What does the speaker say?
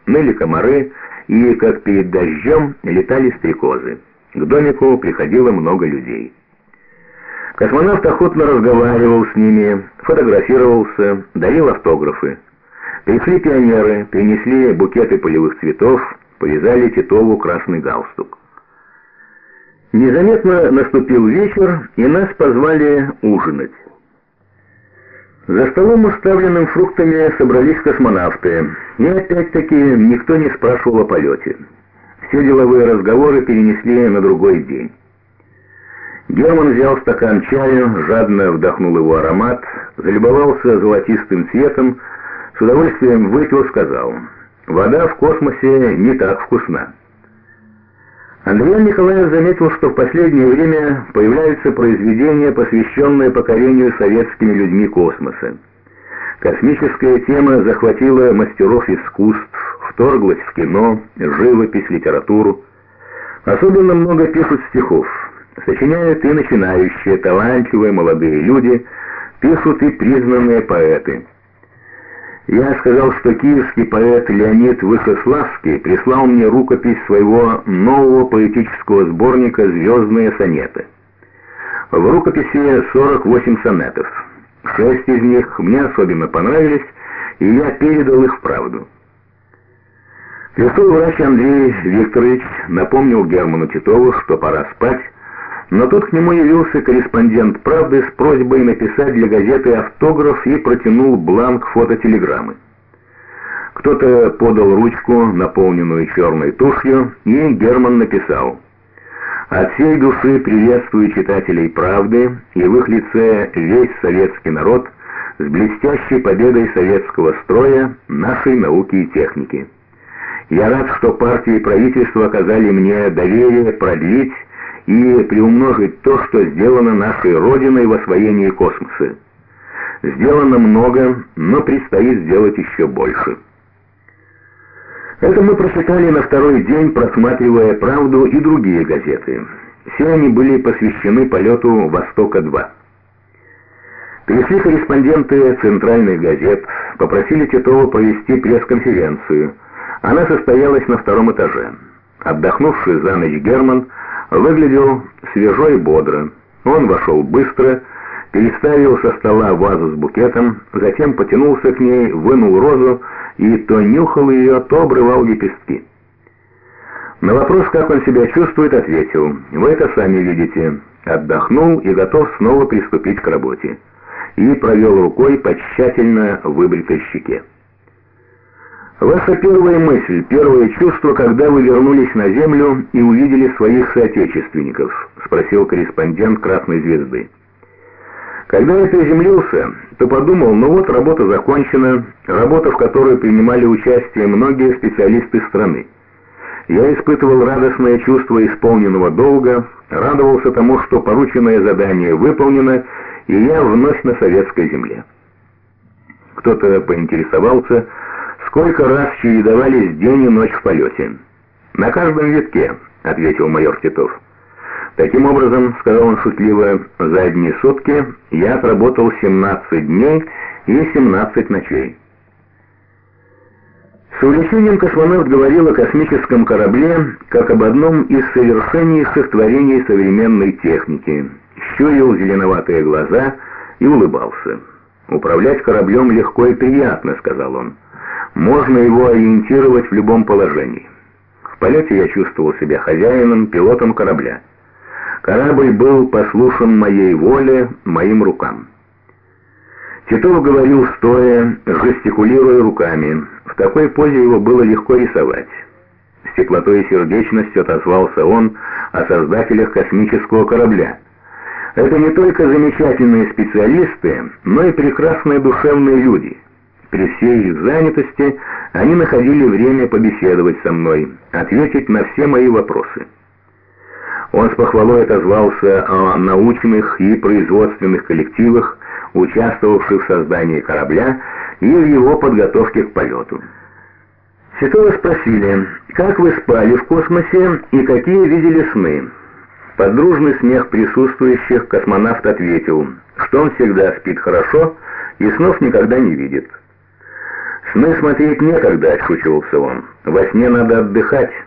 ныли комары, и, как перед дождем, летали стрекозы. К домику приходило много людей. Космонавт охотно разговаривал с ними, фотографировался, дарил автографы. Пришли пионеры, принесли букеты полевых цветов, повязали Титову красный галстук. Незаметно наступил вечер, и нас позвали ужинать. За столом, уставленным фруктами, собрались космонавты, и опять-таки никто не спрашивал о полете. Все деловые разговоры перенесли на другой день. Герман взял стакан чаю, жадно вдохнул его аромат, залюбовался золотистым цветом, с удовольствием выпил, сказал: «Вода в космосе не так вкусна». Андриан Николаев заметил, что в последнее время появляются произведения, посвященные покорению советскими людьми космоса. Космическая тема захватила мастеров искусств, вторглась в кино, живопись, литературу. Особенно много пишут стихов. Сочиняют и начинающие, талантливые молодые люди, пишут и признанные поэты. Я сказал, что киевский поэт Леонид Вышеславский прислал мне рукопись своего нового поэтического сборника «Звездные сонеты». В рукописи 48 сонетов. 6 из них мне особенно понравились, и я передал их в «Правду». Пришел врач Андрей Викторович, напомнил Герману Титову, что пора спать, но тут к нему явился корреспондент «Правды» с просьбой написать для газеты автограф и протянул бланк фототелеграммы. Кто-то подал ручку, наполненную черной тушью, и Герман написал: «От всей души приветствую читателей «Правды» и в их лице весь советский народ с блестящей победой советского строя, нашей науки и техники. Я рад, что партия и правительство оказали мне доверие продлить и приумножить то, что сделано нашей Родиной в освоении космоса. Сделано много, но предстоит сделать еще больше». Это мы прочитали на второй день, просматривая «Правду» и другие газеты. Все они были посвящены полету «Востока-2». Пришли корреспонденты центральных газет, попросили Титова провести пресс-конференцию. Она состоялась на втором этаже. Отдохнувший за ночь Герман выглядел свежо и бодро. Он вошел быстро, переставил со стола вазу с букетом, затем потянулся к ней, вынул розу и то нюхал ее, то обрывал лепестки. На вопрос, как он себя чувствует, ответил: «Вы это сами видите». Отдохнул и готов снова приступить к работе. И провел рукой по тщательно выбритой щеке. «Ваша первая мысль, первое чувство, когда вы вернулись на Землю и увидели своих соотечественников?» — спросил корреспондент «Красной звезды». «Когда я приземлился, то подумал, ну вот работа закончена, работа, в которой принимали участие многие специалисты страны. Я испытывал радостное чувство исполненного долга, радовался тому, что порученное задание выполнено, и я вновь на советской земле». Кто-то поинтересовался, сколько раз чередовались день и ночь в полете. «На каждом витке», — ответил майор Титов. «Таким образом, — сказал он шутливо, — за одни сутки я отработал 17 дней и 17 ночей». С увлечением космонавт говорил о космическом корабле как об одном из совершеннейших творений современной техники, щурил зеленоватые глаза и улыбался. «Управлять кораблем легко и приятно, — сказал он. Можно его ориентировать в любом положении. В полете я чувствовал себя хозяином, пилотом корабля. Корабль был послушен моей воле, моим рукам». Титов говорил стоя, жестикулируя руками. В такой позе его было легко рисовать. С теплотой и сердечностью отозвался он о создателях космического корабля. Это не только замечательные специалисты, но и прекрасные душевные люди. При всей их занятости они находили время побеседовать со мной, ответить на все мои вопросы. Он с похвалой отозвался о научных и производственных коллективах, участвовавших в создании корабля и в его подготовке к полету. Титова спросили, как вы спали в космосе и какие видели сны. Под дружный смех присутствующих космонавт ответил, что он всегда спит хорошо и снов никогда не видит. «Сны смотреть некогда», — отшучивался он. «Во сне надо отдыхать».